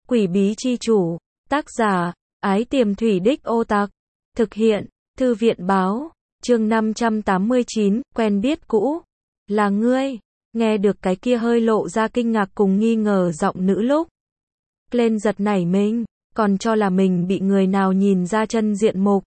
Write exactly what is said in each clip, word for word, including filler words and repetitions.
Quỷ bí chi chủ. Tác giả, Ái Tiềm Thủy Đích Ô Tặc. Thực hiện, Thư viện báo. Chương năm trăm tám mươi chín, quen biết cũ. Là ngươi. Nghe được cái kia hơi lộ ra kinh ngạc cùng nghi ngờ giọng nữ lúc. Glenn giật nảy mình, còn cho là mình bị người nào nhìn ra chân diện mục.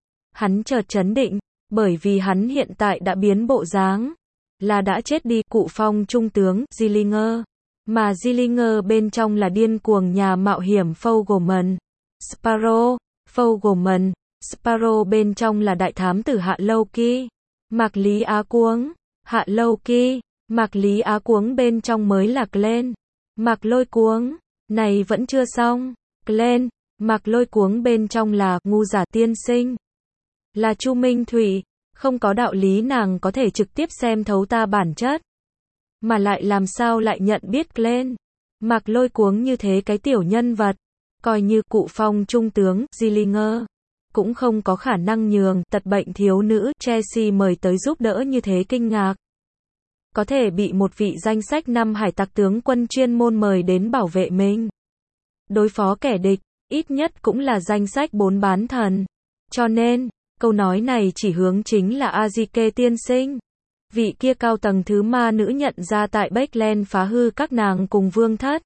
Hắn chợt chấn định, bởi vì hắn hiện tại đã biến bộ dáng. Là đã chết đi cụ phong trung tướng, Zillinger. Mà Zillinger bên trong là điên cuồng nhà mạo hiểm Fogelman. Sparrow, Fogelman, Sparrow bên trong là đại thám tử Hạ Lâu Kỳ. Mạc Lý Á Cuống, Hạ Lâu Kỳ, Mạc Lý Á Cuống bên trong mới là Glenn. Mạc Lôi Cuống, này vẫn chưa xong. Glenn, Mạc Lôi Cuống bên trong là ngu giả tiên sinh. Là Chu Minh Thủy, không có đạo lý nàng có thể trực tiếp xem thấu ta bản chất. Mà lại làm sao lại nhận biết Glenn. Mạc Lôi Cuống như thế cái tiểu nhân vật, coi như cụ phong trung tướng, Zillinger, cũng không có khả năng nhường tật bệnh thiếu nữ Chelsea mời tới giúp đỡ như thế kinh ngạc. Có thể bị một vị danh sách năm hải tặc tướng quân chuyên môn mời đến bảo vệ mình. Đối phó kẻ địch, ít nhất cũng là danh sách bốn bán thần. Cho nên, câu nói này chỉ hướng chính là Azike tiên sinh. Vị kia cao tầng thứ ma nữ nhận ra tại Backland phá hư các nàng cùng vương thất.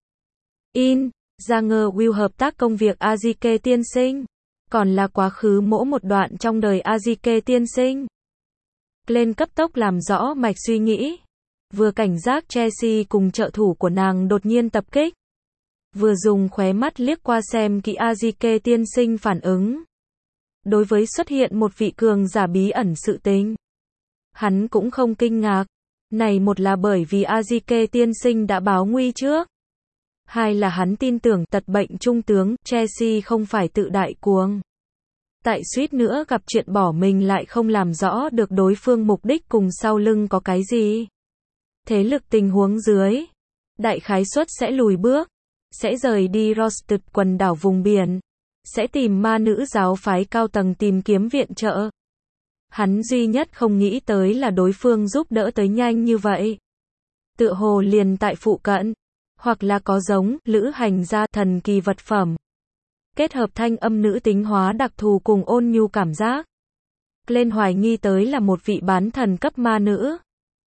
In, ra ngờ will hợp tác công việc Azike tiên sinh. Còn là quá khứ mỗi một đoạn trong đời Azike tiên sinh. Glenn cấp tốc làm rõ mạch suy nghĩ. Vừa cảnh giác Chelsea cùng trợ thủ của nàng đột nhiên tập kích. Vừa dùng khóe mắt liếc qua xem kỹ Azike tiên sinh phản ứng. Đối với xuất hiện một vị cường giả bí ẩn sự tình, hắn cũng không kinh ngạc. Này một là bởi vì Azike tiên sinh đã báo nguy trước. Hai là hắn tin tưởng tật bệnh trung tướng Chelsea không phải tự đại cuồng. Tại suýt nữa gặp chuyện bỏ mình lại không làm rõ được đối phương mục đích cùng sau lưng có cái gì. Thế lực tình huống dưới, đại khái suất sẽ lùi bước, sẽ rời đi Rosted quần đảo vùng biển, sẽ tìm ma nữ giáo phái cao tầng tìm kiếm viện trợ. Hắn duy nhất không nghĩ tới là đối phương giúp đỡ tới nhanh như vậy. Tựa hồ liền tại phụ cận, hoặc là có giống lữ hành gia thần kỳ vật phẩm. Kết hợp thanh âm nữ tính hóa đặc thù cùng ôn nhu cảm giác. Glenn hoài nghi tới là một vị bán thần cấp ma nữ.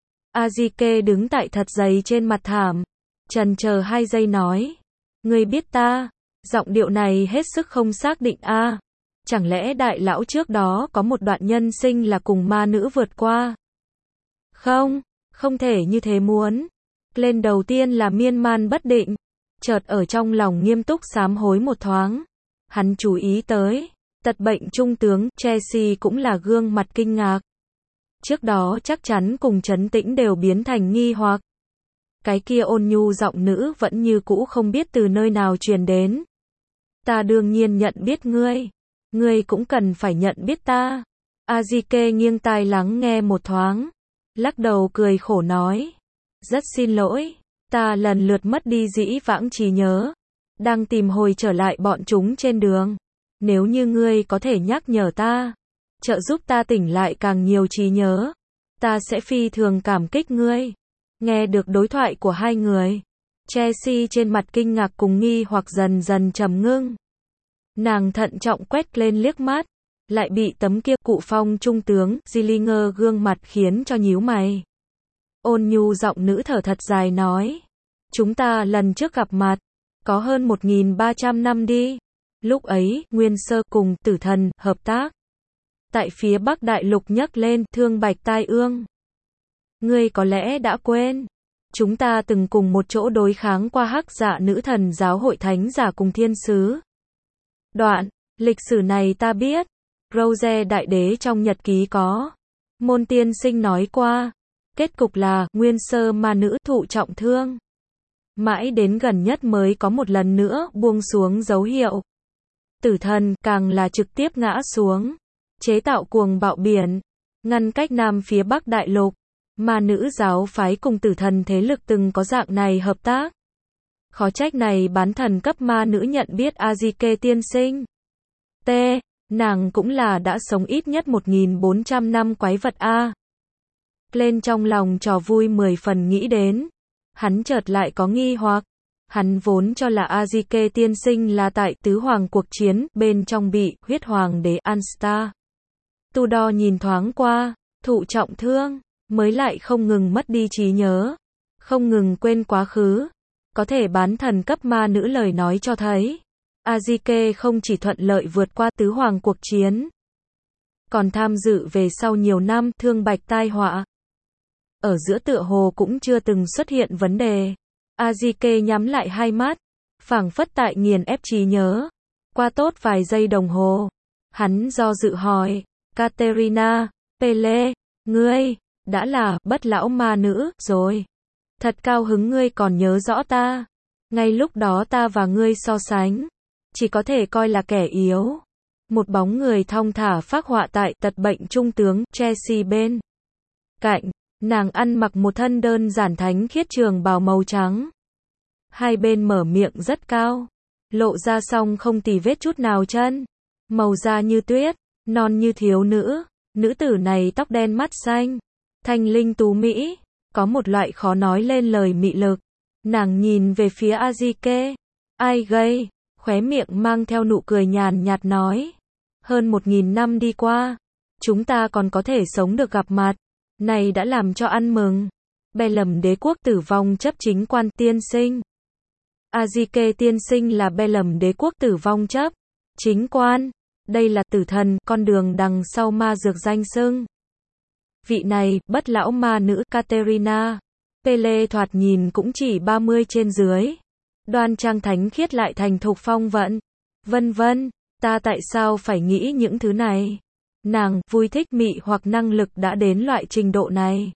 Azike đứng tại thật dày trên mặt thảm, chần chờ hai giây nói. Ngươi biết ta, giọng điệu này hết sức không xác định a. À. Chẳng lẽ đại lão trước đó có một đoạn nhân sinh là cùng ma nữ vượt qua? Không, không thể như thế muốn. Glenn đầu tiên là miên man bất định, chợt ở trong lòng nghiêm túc sám hối một thoáng. Hắn chú ý tới, tật bệnh trung tướng Chelsea cũng là gương mặt kinh ngạc. Trước đó chắc chắn cùng trấn tĩnh đều biến thành nghi hoặc. Cái kia ôn nhu giọng nữ vẫn như cũ không biết từ nơi nào truyền đến. Ta đương nhiên nhận biết ngươi. Ngươi cũng cần phải nhận biết ta. Azike nghiêng tai lắng nghe một thoáng. Lắc đầu cười khổ nói. Rất xin lỗi. Ta lần lượt mất đi dĩ vãng trí nhớ. Đang tìm hồi trở lại bọn chúng trên đường. Nếu như ngươi có thể nhắc nhở ta, trợ giúp ta tỉnh lại càng nhiều trí nhớ, ta sẽ phi thường cảm kích ngươi. Nghe được đối thoại của hai người, Chelsea trên mặt kinh ngạc cùng nghi hoặc dần dần trầm ngưng. Nàng thận trọng quét lên liếc mắt, lại bị tấm kia cụ phong trung tướng Zillinger gương mặt khiến cho nhíu mày. Ôn nhu giọng nữ thở thật dài nói. Chúng ta lần trước gặp mặt, có hơn một nghìn ba trăm năm đi. Lúc ấy, Nguyên Sơ cùng Tử Thần hợp tác. Tại phía Bắc Đại Lục nhấc lên thương bạch tai ương. Ngươi có lẽ đã quên. Chúng ta từng cùng một chỗ đối kháng qua hắc dạ nữ thần giáo hội thánh giả cùng thiên sứ. Đoạn, lịch sử này ta biết. Rose đại đế trong nhật ký có. Môn tiên sinh nói qua. Kết cục là, Nguyên Sơ ma nữ thụ trọng thương. Mãi đến gần nhất mới có một lần nữa buông xuống dấu hiệu. Tử Thần càng là trực tiếp ngã xuống. Chế tạo cuồng bạo biển. Ngăn cách Nam phía Bắc Đại Lục. Ma nữ giáo phái cùng Tử Thần thế lực từng có dạng này hợp tác. Khó trách này bán thần cấp ma nữ nhận biết Azike tiên sinh. T. Nàng cũng là đã sống ít nhất một nghìn bốn trăm năm quái vật A. Lên trong lòng trò vui mười phần nghĩ đến. Hắn chợt lại có nghi hoặc. Hắn vốn cho là Azike tiên sinh là tại tứ hoàng cuộc chiến, bên trong bị huyết hoàng đế Anstar Tudor nhìn thoáng qua, thụ trọng thương, mới lại không ngừng mất đi trí nhớ, không ngừng quên quá khứ. Có thể bán thần cấp ma nữ lời nói cho thấy, Azike không chỉ thuận lợi vượt qua tứ hoàng cuộc chiến, còn tham dự về sau nhiều năm thương bạch tai họa. Ở giữa tựa hồ cũng chưa từng xuất hiện vấn đề. Azike nhắm lại hai mắt, phảng phất tại nghiền ép trí nhớ. Qua tốt vài giây đồng hồ, hắn do dự hỏi, Katerina, Pele, ngươi, đã là bất lão ma nữ, rồi. Thật cao hứng ngươi còn nhớ rõ ta. Ngay lúc đó ta và ngươi so sánh, chỉ có thể coi là kẻ yếu. Một bóng người thong thả phác họa tại tật bệnh trung tướng Chelsea bên cạnh, nàng ăn mặc một thân đơn giản thánh khiết trường bào màu trắng. Hai bên mở miệng rất cao, lộ ra xong không tì vết chút nào chân. Màu da như tuyết, non như thiếu nữ. Nữ tử này tóc đen mắt xanh, thanh linh tú mỹ, có một loại khó nói lên lời mị lực. Nàng nhìn về phía Azike, ai gây, khóe miệng mang theo nụ cười nhàn nhạt nói. Hơn một nghìn năm đi qua, chúng ta còn có thể sống được gặp mặt, này đã làm cho ăn mừng. Bellum đế quốc tử vong chấp chính quan tiên sinh. Azike tiên sinh là Bellum đế quốc tử vong chấp chính quan. Đây là tử thần, con đường đằng sau ma dược danh xưng. Vị này, bất lão ma nữ Katerina Pele thoạt nhìn cũng chỉ ba mươi trên dưới. Đoan trang thánh khiết lại thành thục phong vận. Vân vân, ta tại sao phải nghĩ những thứ này? Nàng, vui thích mị hoặc năng lực đã đến loại trình độ này.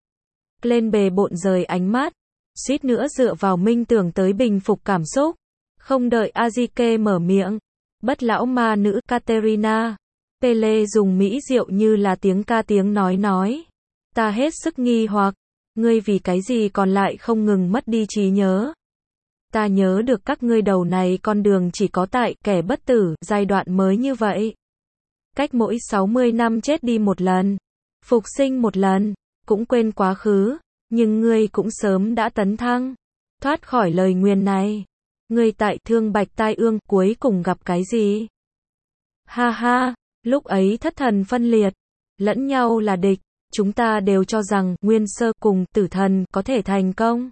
Lên bề bộn rời ánh mắt, suýt nữa dựa vào minh tưởng tới bình phục cảm xúc. Không đợi Azike mở miệng, bất lão ma nữ Katerina Pele dùng mỹ diệu như là tiếng ca tiếng nói nói. Ta hết sức nghi hoặc, ngươi vì cái gì còn lại không ngừng mất đi trí nhớ. Ta nhớ được các ngươi đầu này con đường chỉ có tại kẻ bất tử, giai đoạn mới như vậy. Cách mỗi sáu mươi năm chết đi một lần, phục sinh một lần, cũng quên quá khứ, nhưng ngươi cũng sớm đã tấn thăng, thoát khỏi lời nguyền này. Ngươi tại thương bạch tai ương cuối cùng gặp cái gì? Ha ha, lúc ấy thất thần phân liệt, lẫn nhau là địch, chúng ta đều cho rằng nguyên sơ cùng tử thần có thể thành công.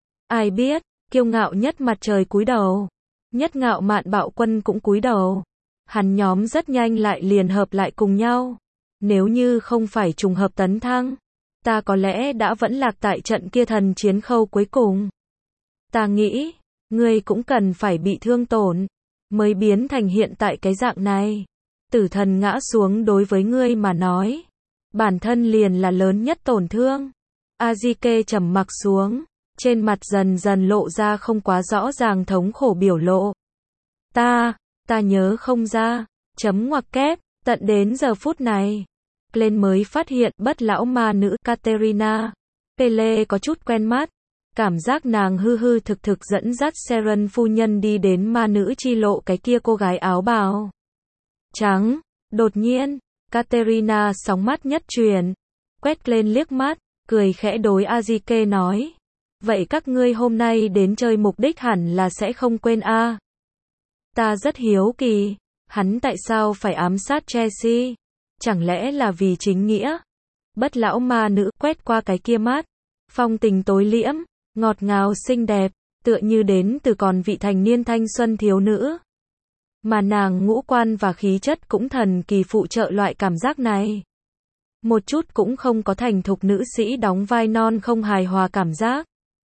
Ai biết, kiêu ngạo nhất mặt trời cúi đầu, nhất ngạo mạn bạo quân cũng cúi đầu. Hắn nhóm rất nhanh lại liền hợp lại cùng nhau. Nếu như không phải trùng hợp tấn thăng, ta có lẽ đã vẫn lạc tại trận kia thần chiến khâu cuối cùng. Ta nghĩ, ngươi cũng cần phải bị thương tổn, mới biến thành hiện tại cái dạng này. Tử thần ngã xuống đối với ngươi mà nói, bản thân liền là lớn nhất tổn thương. Azike trầm mặc xuống, trên mặt dần dần lộ ra không quá rõ ràng thống khổ biểu lộ. Ta, ta nhớ không ra, chấm ngoặc kép, tận đến giờ phút này. Glenn mới phát hiện bất lão ma nữ Katerina Pele có chút quen mắt. Cảm giác nàng hư hư thực thực dẫn dắt Seren phu nhân đi đến ma nữ chi lộ cái kia cô gái áo bào trắng. Đột nhiên, Katerina sóng mắt nhất chuyển, quét lên liếc mắt, cười khẽ đối Azike nói. Vậy các ngươi hôm nay đến chơi mục đích hẳn là sẽ không quên a. À. Ta rất hiếu kỳ, hắn tại sao phải ám sát Chelsea? Chẳng lẽ là vì chính nghĩa? Bất lão ma nữ quét qua cái kia mắt, phong tình tối liễm, ngọt ngào xinh đẹp, tựa như đến từ còn vị thành niên thanh xuân thiếu nữ. Mà nàng ngũ quan và khí chất cũng thần kỳ phụ trợ loại cảm giác này. Một chút cũng không có thành thục nữ sĩ đóng vai non không hài hòa cảm giác.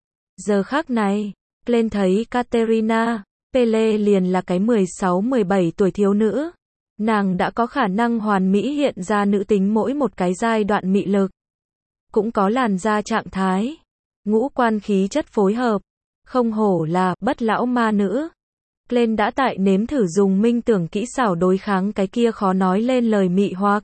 Giờ khác này, lên thấy Katerina Pele liền là cái mười sáu mười bảy tuổi thiếu nữ. Nàng đã có khả năng hoàn mỹ hiện ra nữ tính mỗi một cái giai đoạn mị lực. Cũng có làn da trạng thái, ngũ quan khí chất phối hợp. Không hổ là bất lão ma nữ. Glenn đã tại nếm thử dùng minh tưởng kỹ xảo đối kháng cái kia khó nói lên lời mị hoặc.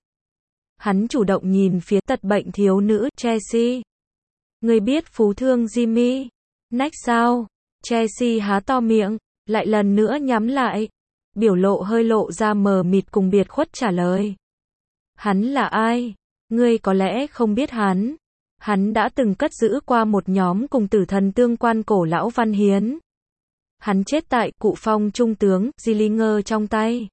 Hắn chủ động nhìn phía tật bệnh thiếu nữ Chelsea. Người biết phú thương Jimmy Nách sao? Chelsea há to miệng, lại lần nữa nhắm lại. Biểu lộ hơi lộ ra mờ mịt cùng biệt khuất trả lời. Hắn là ai? Ngươi có lẽ không biết hắn. Hắn đã từng cất giữ qua một nhóm cùng tử thần tương quan cổ lão văn hiến. Hắn chết tại cụ phong trung tướng, Gillinger trong tay.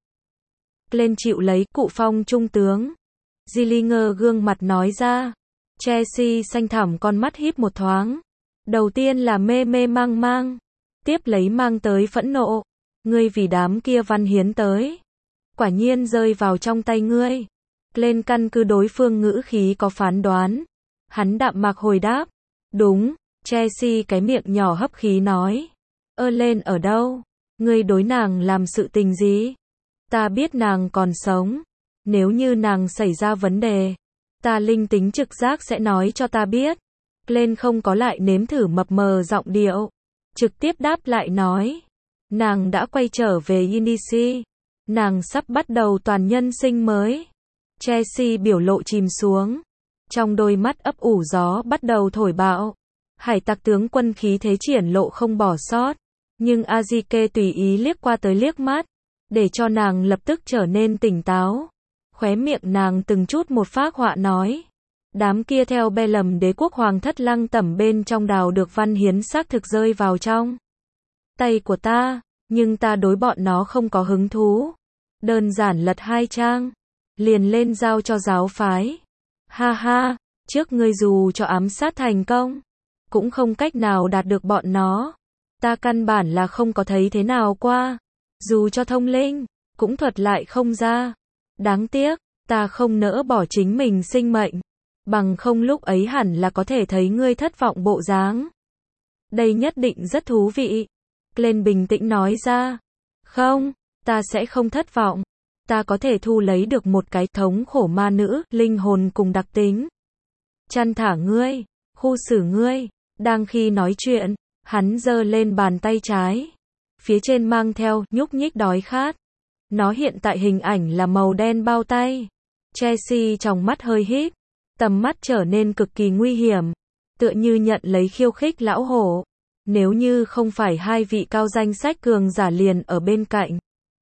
Glenn chịu lấy cụ phong trung tướng. Gillinger gương mặt nói ra. Chelsea xanh thẳm con mắt híp một thoáng. Đầu tiên là mê mê mang mang. Tiếp lấy mang tới phẫn nộ. Ngươi vì đám kia văn hiến tới. Quả nhiên rơi vào trong tay ngươi. Glenn căn cứ đối phương ngữ khí có phán đoán. Hắn đạm mạc hồi đáp. Đúng, Chelsea cái miệng nhỏ hấp khí nói. Ơ lên ở đâu? Ngươi đối nàng làm sự tình gì? Ta biết nàng còn sống. Nếu như nàng xảy ra vấn đề, ta linh tính trực giác sẽ nói cho ta biết. Glenn không có lại nếm thử mập mờ giọng điệu. Trực tiếp đáp lại nói. Nàng đã quay trở về Indici. Nàng sắp bắt đầu toàn nhân sinh mới. Chelsea biểu lộ chìm xuống. Trong đôi mắt ấp ủ gió bắt đầu thổi bạo. Hải tặc tướng quân khí thế triển lộ không bỏ sót. Nhưng Azike tùy ý liếc qua tới liếc mắt. Để cho nàng lập tức trở nên tỉnh táo. Khóe miệng nàng từng chút một phác họa nói. Đám kia theo be lầm đế quốc hoàng thất lăng tẩm bên trong đào được văn hiến xác thực rơi vào trong tay của ta. Nhưng ta đối bọn nó không có hứng thú. Đơn giản lật hai trang. Liền lên giao cho giáo phái. Ha ha, trước ngươi dù cho ám sát thành công. Cũng không cách nào đạt được bọn nó. Ta căn bản là không có thấy thế nào qua. Dù cho thông linh, cũng thuật lại không ra. Đáng tiếc, ta không nỡ bỏ chính mình sinh mệnh. Bằng không lúc ấy hẳn là có thể thấy ngươi thất vọng bộ dáng. Đây nhất định rất thú vị. Glenn bình tĩnh nói ra. Không, ta sẽ không thất vọng. Ta có thể thu lấy được một cái thống khổ ma nữ, linh hồn cùng đặc tính. Chăn thả ngươi, khu xử ngươi. Đang khi nói chuyện, hắn giơ lên bàn tay trái. Phía trên mang theo, nhúc nhích đói khát. Nó hiện tại hình ảnh là màu đen bao tay. Chelsea trong mắt hơi híp. Tầm mắt trở nên cực kỳ nguy hiểm. Tựa như nhận lấy khiêu khích lão hổ. Nếu như không phải hai vị cao danh sách cường giả liền ở bên cạnh.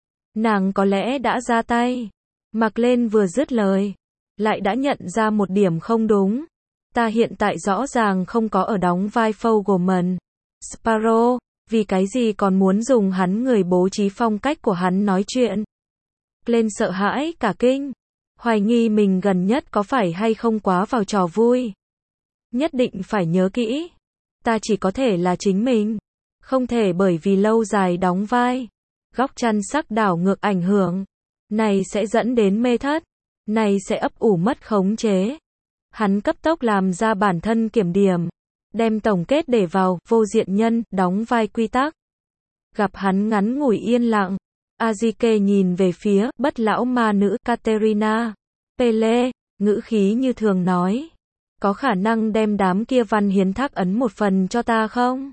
Nàng có lẽ đã ra tay. Mặc lên vừa dứt lời. Lại đã nhận ra một điểm không đúng. Ta hiện tại rõ ràng không có ở đóng vai Fogelman. Sparrow, vì cái gì còn muốn dùng hắn người bố trí phong cách của hắn nói chuyện. Glenn sợ hãi cả kinh. Hoài nghi mình gần nhất có phải hay không quá vào trò vui. Nhất định phải nhớ kỹ. Ta chỉ có thể là chính mình. Không thể bởi vì lâu dài đóng vai. Góc chăn sắc đảo ngược ảnh hưởng. Này sẽ dẫn đến mê thất. Này sẽ ấp ủ mất khống chế. Hắn cấp tốc làm ra bản thân kiểm điểm. Đem tổng kết để vào, vô diện nhân, đóng vai quy tắc. Gặp hắn ngắn ngủi yên lặng. Azike nhìn về phía, bất lão ma nữ, Katerina. Pele, ngữ khí như thường nói. Có khả năng đem đám kia văn hiến thác ấn một phần cho ta không?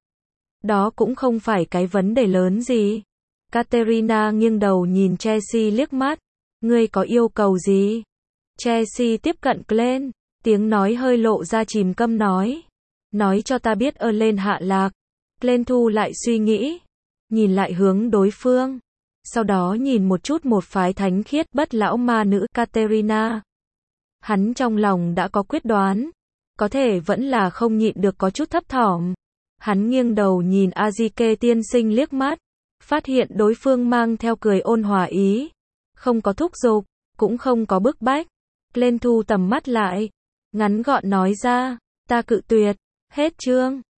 Đó cũng không phải cái vấn đề lớn gì. Katerina nghiêng đầu nhìn Chelsea liếc mắt. Ngươi có yêu cầu gì? Chelsea tiếp cận Glenn. Tiếng nói hơi lộ ra chìm câm nói. Nói cho ta biết ơ lên hạ lạc. Glenn thu lại suy nghĩ. Nhìn lại hướng đối phương. Sau đó nhìn một chút một phái thánh khiết bất lão ma nữ Katerina. Hắn trong lòng đã có quyết đoán. Có thể vẫn là không nhịn được có chút thấp thỏm. Hắn nghiêng đầu nhìn Azike tiên sinh liếc mắt. Phát hiện đối phương mang theo cười ôn hòa ý. Không có thúc giục, cũng không có bức bách. Glenn thu tầm mắt lại. Ngắn gọn nói ra. Ta cự tuyệt. Hết chương.